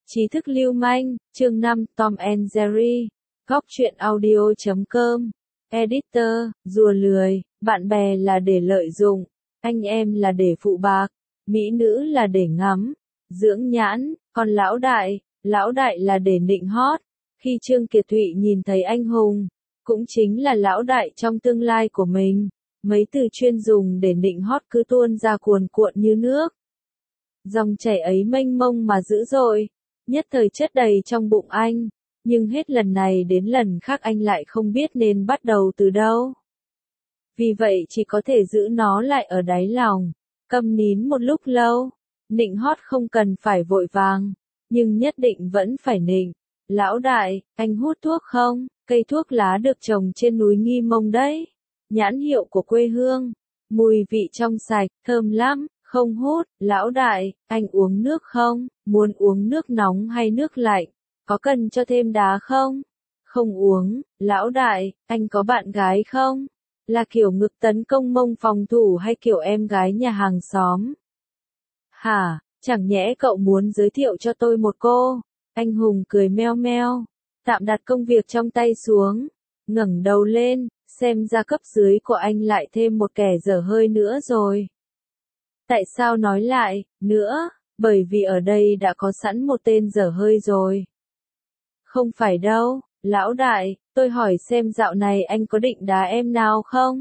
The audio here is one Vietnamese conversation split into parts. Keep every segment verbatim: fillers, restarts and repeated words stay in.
Trí thức lưu manh, chương năm, Tom and Jerry. Góc truyện audio chấm com. Editor, rùa lười, bạn bè là để lợi dụng, anh em là để phụ bạc, mỹ nữ là để ngắm, dưỡng nhãn, còn lão đại, lão đại là để nịnh hót. Khi Trương Kiệt Thụy nhìn thấy anh hùng, cũng chính là lão đại trong tương lai của mình, mấy từ chuyên dùng để nịnh hót cứ tuôn ra cuồn cuộn như nước. Dòng chảy ấy mênh mông mà dữ dội, nhất thời chất đầy trong bụng anh, nhưng hết lần này đến lần khác anh lại không biết nên bắt đầu từ đâu. Vì vậy chỉ có thể giữ nó lại ở đáy lòng, câm nín một lúc lâu. Nịnh hót không cần phải vội vàng, nhưng nhất định vẫn phải nịnh. Lão đại, anh hút thuốc không? Cây thuốc lá được trồng trên núi Nghi Mông đấy. Nhãn hiệu của quê hương, mùi vị trong sạch, thơm lắm. Không hút. Lão đại, anh uống nước không? Muốn uống nước nóng hay nước lạnh? Có cần cho thêm đá không? Không uống. Lão đại, anh có bạn gái không? Là kiểu ngực tấn công mông phòng thủ hay kiểu em gái nhà hàng xóm? Hả, chẳng nhẽ cậu muốn giới thiệu cho tôi một cô? Anh hùng cười meo meo, tạm đặt công việc trong tay xuống, ngẩng đầu lên, xem ra cấp dưới của anh lại thêm một kẻ dở hơi nữa rồi. Tại sao nói lại, nữa? Bởi vì ở đây đã có sẵn một tên dở hơi rồi. Không phải đâu, lão đại, tôi hỏi xem dạo này anh có định đá em nào không?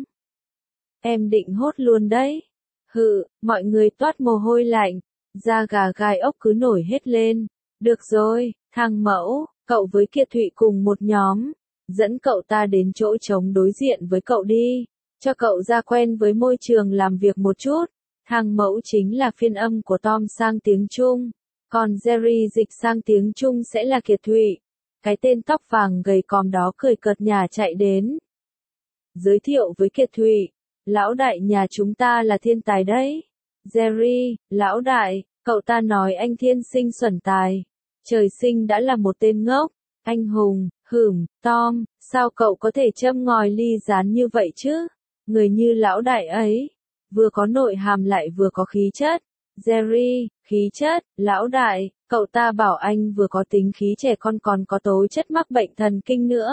Em định hốt luôn đấy. Hự, mọi người toát mồ hôi lạnh, da gà gai ốc cứ nổi hết lên. Được rồi, thằng mẫu, cậu với Kiệt Thụy cùng một nhóm, dẫn cậu ta đến chỗ trống đối diện với cậu đi, cho cậu ra quen với môi trường làm việc một chút. Thằng mẫu chính là phiên âm của Tom sang tiếng Trung, còn Jerry dịch sang tiếng Trung sẽ là Kiệt Thụy. Cái tên tóc vàng gầy còm đó cười cợt nhả chạy đến. Giới thiệu với Kiệt Thụy, lão đại nhà chúng ta là thiên tài đấy. Jerry, lão đại, cậu ta nói anh thiên sinh xuẩn tài. Trời sinh đã là một tên ngốc. Anh hùng, hửm, Tom, sao cậu có thể châm ngòi ly gián như vậy chứ? Người như lão đại ấy, vừa có nội hàm lại vừa có khí chất. Jerry, khí chất, lão đại, cậu ta bảo anh vừa có tính khí trẻ con còn có tố chất mắc bệnh thần kinh nữa.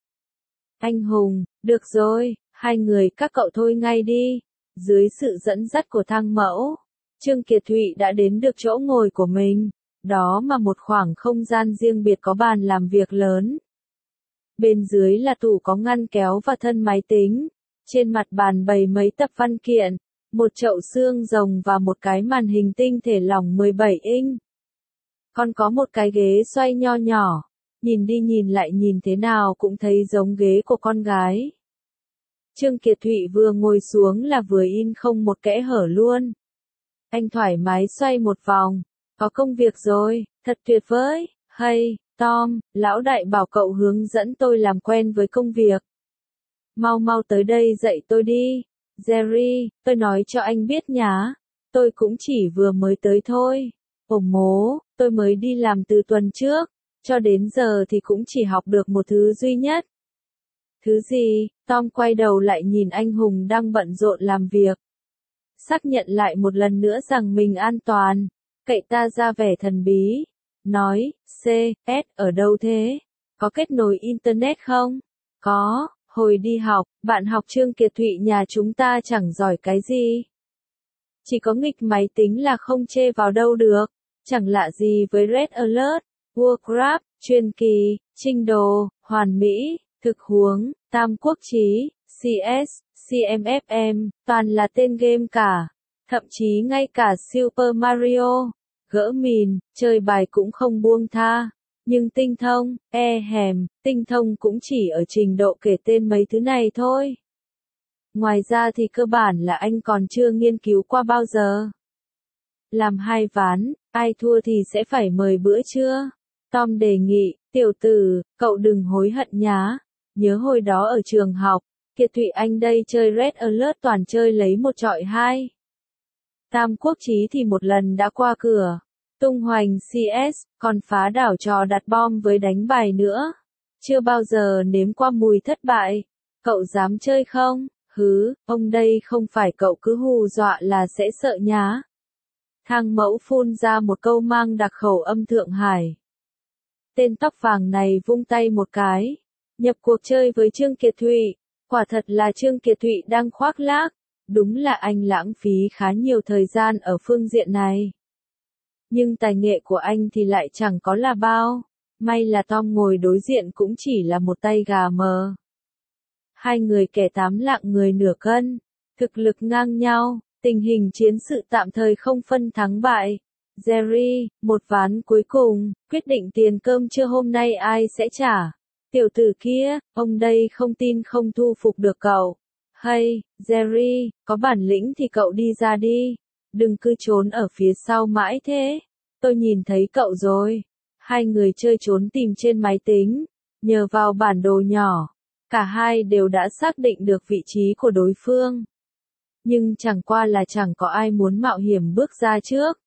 Anh hùng, được rồi, hai người các cậu thôi ngay đi. Dưới sự dẫn dắt của thang mẫu, Trương Kiệt Thụy đã đến được chỗ ngồi của mình, đó mà một khoảng không gian riêng biệt có bàn làm việc lớn. Bên dưới là tủ có ngăn kéo và thân máy tính, trên mặt bàn bày mấy tập văn kiện, một chậu xương rồng và một cái màn hình tinh thể lỏng mười bảy inch. Còn có một cái ghế xoay nho nhỏ, nhìn đi nhìn lại nhìn thế nào cũng thấy giống ghế của con gái. Trương Kiệt Thụy vừa ngồi xuống là vừa in không một kẽ hở luôn. Anh thoải mái xoay một vòng, có công việc rồi, thật tuyệt vời. Hay, Tom, lão đại bảo cậu hướng dẫn tôi làm quen với công việc. Mau mau tới đây dạy tôi đi. Jerry, tôi nói cho anh biết nhá, tôi cũng chỉ vừa mới tới thôi. Ồ mố, tôi mới đi làm từ tuần trước, cho đến giờ thì cũng chỉ học được một thứ duy nhất. Thứ gì? Tom quay đầu lại nhìn anh hùng đang bận rộn làm việc. Xác nhận lại một lần nữa rằng mình an toàn, cậy ta ra vẻ thần bí. Nói, C, S, ở đâu thế? Có kết nối Internet không? Có, hồi đi học, bạn học Trương Kiệt Thụy nhà chúng ta chẳng giỏi cái gì. Chỉ có nghịch máy tính là không chê vào đâu được, chẳng lạ gì với Red Alert, Warcraft, truyền kỳ, trình đồ, hoàn mỹ, thực huống, tam quốc chí, C S, C M F M, toàn là tên game cả. Thậm chí ngay cả Super Mario, gỡ mìn, chơi bài cũng không buông tha. Nhưng tinh thông, e hèm, tinh thông cũng chỉ ở trình độ kể tên mấy thứ này thôi. Ngoài ra thì cơ bản là anh còn chưa nghiên cứu qua bao giờ. Làm hai ván, ai thua thì sẽ phải mời bữa trưa. Tom đề nghị, tiểu tử, cậu đừng hối hận nhá. Nhớ hồi đó ở trường học, Kiệt Thụy anh đây chơi Red Alert toàn chơi lấy một trọi hai. Tam quốc chí thì một lần đã qua cửa. Tung hoành C S, còn phá đảo trò đặt bom với đánh bài nữa. Chưa bao giờ nếm qua mùi thất bại. Cậu dám chơi không? Hứ, ông đây không phải cậu cứ hù dọa là sẽ sợ nhá. Thang mẫu phun ra một câu mang đặc khẩu âm Thượng Hải. Tên tóc vàng này vung tay một cái. Nhập cuộc chơi với Trương Kiệt Thụy. Quả thật là Trương Kiệt Thụy đang khoác lác. Đúng là anh lãng phí khá nhiều thời gian ở phương diện này. Nhưng tài nghệ của anh thì lại chẳng có là bao. May là Tom ngồi đối diện cũng chỉ là một tay gà mờ. Hai người kẻ tám lạng người nửa cân. Thực lực ngang nhau. Tình hình chiến sự tạm thời không phân thắng bại. Jerry, một ván cuối cùng, quyết định tiền cơm trưa hôm nay ai sẽ trả. Tiểu tử kia, ông đây không tin không thu phục được cậu. Hay, Jerry, có bản lĩnh thì cậu đi ra đi. Đừng cứ trốn ở phía sau mãi thế. Tôi nhìn thấy cậu rồi. Hai người chơi trốn tìm trên máy tính. Nhờ vào bản đồ nhỏ, cả hai đều đã xác định được vị trí của đối phương. Nhưng chẳng qua là chẳng có ai muốn mạo hiểm bước ra trước.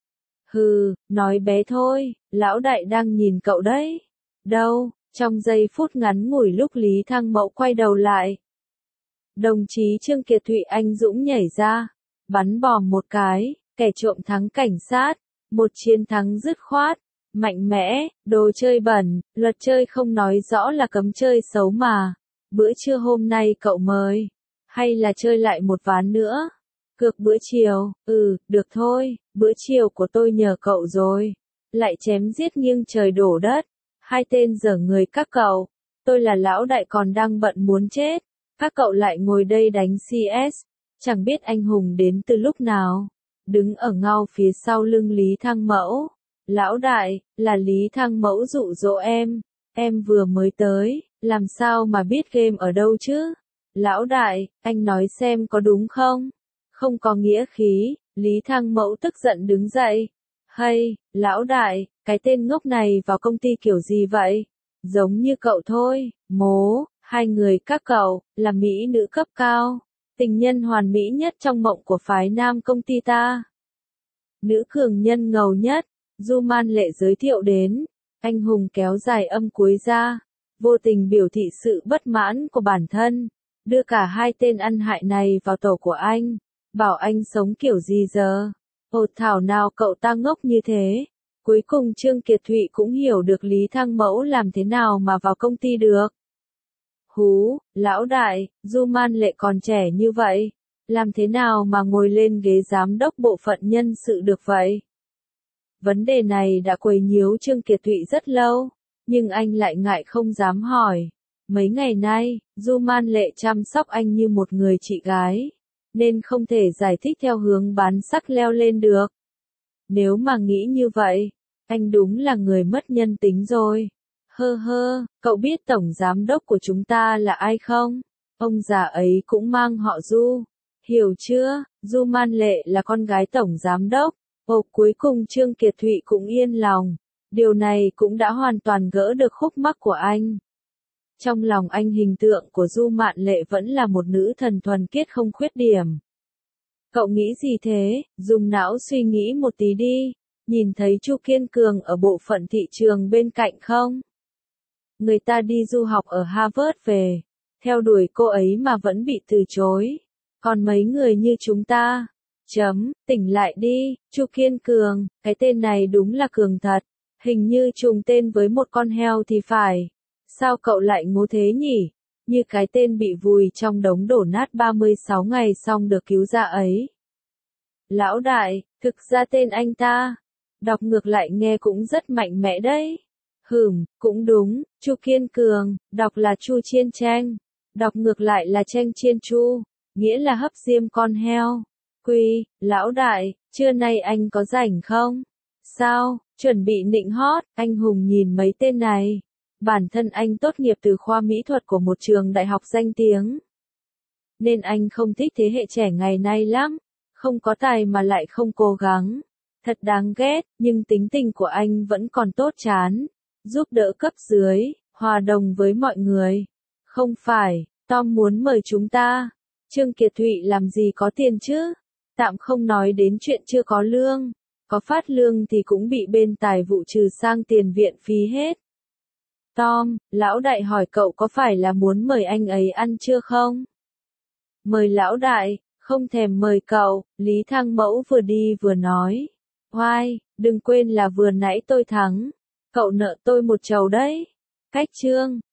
Hừ, nói bé thôi, lão đại đang nhìn cậu đấy. Đâu, trong giây phút ngắn ngủi lúc Lý Thăng Mẫu quay đầu lại. Đồng chí Trương Kiệt Thụy anh dũng nhảy ra, bắn bom một cái, kẻ trộm thắng cảnh sát, một chiến thắng dứt khoát, mạnh mẽ, đồ chơi bẩn, luật chơi không nói rõ là cấm chơi xấu mà. Bữa trưa hôm nay cậu mời, hay là chơi lại một ván nữa? Cược bữa chiều, ừ, được thôi, bữa chiều của tôi nhờ cậu rồi. Lại chém giết nghiêng trời đổ đất. Hai tên dở người các cậu. Tôi là lão đại còn đang bận muốn chết. Các cậu lại ngồi đây đánh xê ét. Chẳng biết anh hùng đến từ lúc nào. Đứng ở ngao phía sau lưng Lý Thăng Mẫu. Lão đại, là Lý Thăng Mẫu dụ dỗ em. Em vừa mới tới, làm sao mà biết game ở đâu chứ? Lão đại, anh nói xem có đúng không? Không có nghĩa khí, Lý Thăng Mẫu tức giận đứng dậy. Hay, lão đại, cái tên ngốc này vào công ty kiểu gì vậy? Giống như cậu thôi, mố, hai người các cậu, là mỹ nữ cấp cao. Tình nhân hoàn mỹ nhất trong mộng của phái nam công ty ta. Nữ cường nhân ngầu nhất, Du Man Lệ giới thiệu đến. Anh hùng kéo dài âm cuối ra. Vô tình biểu thị sự bất mãn của bản thân. Đưa cả hai tên ăn hại này vào tổ của anh. Bảo anh sống kiểu gì giờ? Ồ thảo nào cậu ta ngốc như thế. Cuối cùng Trương Kiệt Thụy cũng hiểu được Lý Thăng Mẫu làm thế nào mà vào công ty được. Hú, lão đại, Du Man Lệ còn trẻ như vậy. Làm thế nào mà ngồi lên ghế giám đốc bộ phận nhân sự được vậy? Vấn đề này đã quấy nhiễu Trương Kiệt Thụy rất lâu. Nhưng anh lại ngại không dám hỏi. Mấy ngày nay, Du Man Lệ chăm sóc anh như một người chị gái. Nên không thể giải thích theo hướng bán sắc leo lên được. Nếu mà nghĩ như vậy, anh đúng là người mất nhân tính rồi. Hơ hơ, cậu biết tổng giám đốc của chúng ta là ai không? Ông già ấy cũng mang họ Du. Hiểu chưa? Du Man Lệ là con gái tổng giám đốc. Ồ, cuối cùng Trương Kiệt Thụy cũng yên lòng. Điều này cũng đã hoàn toàn gỡ được khúc mắc của anh. Trong lòng anh hình tượng của Du Man Lệ vẫn là một nữ thần thuần khiết không khuyết điểm. Cậu nghĩ gì thế? Dùng não suy nghĩ một tí đi. Nhìn thấy Chu Kiên Cường ở bộ phận thị trường bên cạnh không? Người ta đi du học ở Harvard về. Theo đuổi cô ấy mà vẫn bị từ chối. Còn mấy người như chúng ta. Chấm, tỉnh lại đi, Chu Kiên Cường, cái tên này đúng là cường thật. Hình như trùng tên với một con heo thì phải. Sao cậu lại ngố thế nhỉ? Như cái tên bị vùi trong đống đổ nát ba mươi sáu ngày xong được cứu ra ấy. Lão đại, thực ra tên anh ta, đọc ngược lại nghe cũng rất mạnh mẽ đấy. Hừm, cũng đúng, Chu Kiên Cường, đọc là Chu Chiên Tranh, đọc ngược lại là Tranh Chiên Chu, nghĩa là hấp diêm con heo. Quy, lão đại, trưa nay anh có rảnh không? Sao, chuẩn bị nịnh hót, anh hùng nhìn mấy tên này. Bản thân anh tốt nghiệp từ khoa mỹ thuật của một trường đại học danh tiếng. Nên anh không thích thế hệ trẻ ngày nay lắm. Không có tài mà lại không cố gắng. Thật đáng ghét, nhưng tính tình của anh vẫn còn tốt chán. Giúp đỡ cấp dưới, hòa đồng với mọi người. Không phải, Tom muốn mời chúng ta. Trương Kiệt Thụy làm gì có tiền chứ? Tạm không nói đến chuyện chưa có lương. Có phát lương thì cũng bị bên tài vụ trừ sang tiền viện phí hết. Tom, lão đại hỏi cậu có phải là muốn mời anh ấy ăn trưa không? Mời lão đại, không thèm mời cậu, Lý Thăng Mẫu vừa đi vừa nói. Oai, đừng quên là vừa nãy tôi thắng. Cậu nợ tôi một chầu đấy. Cách chương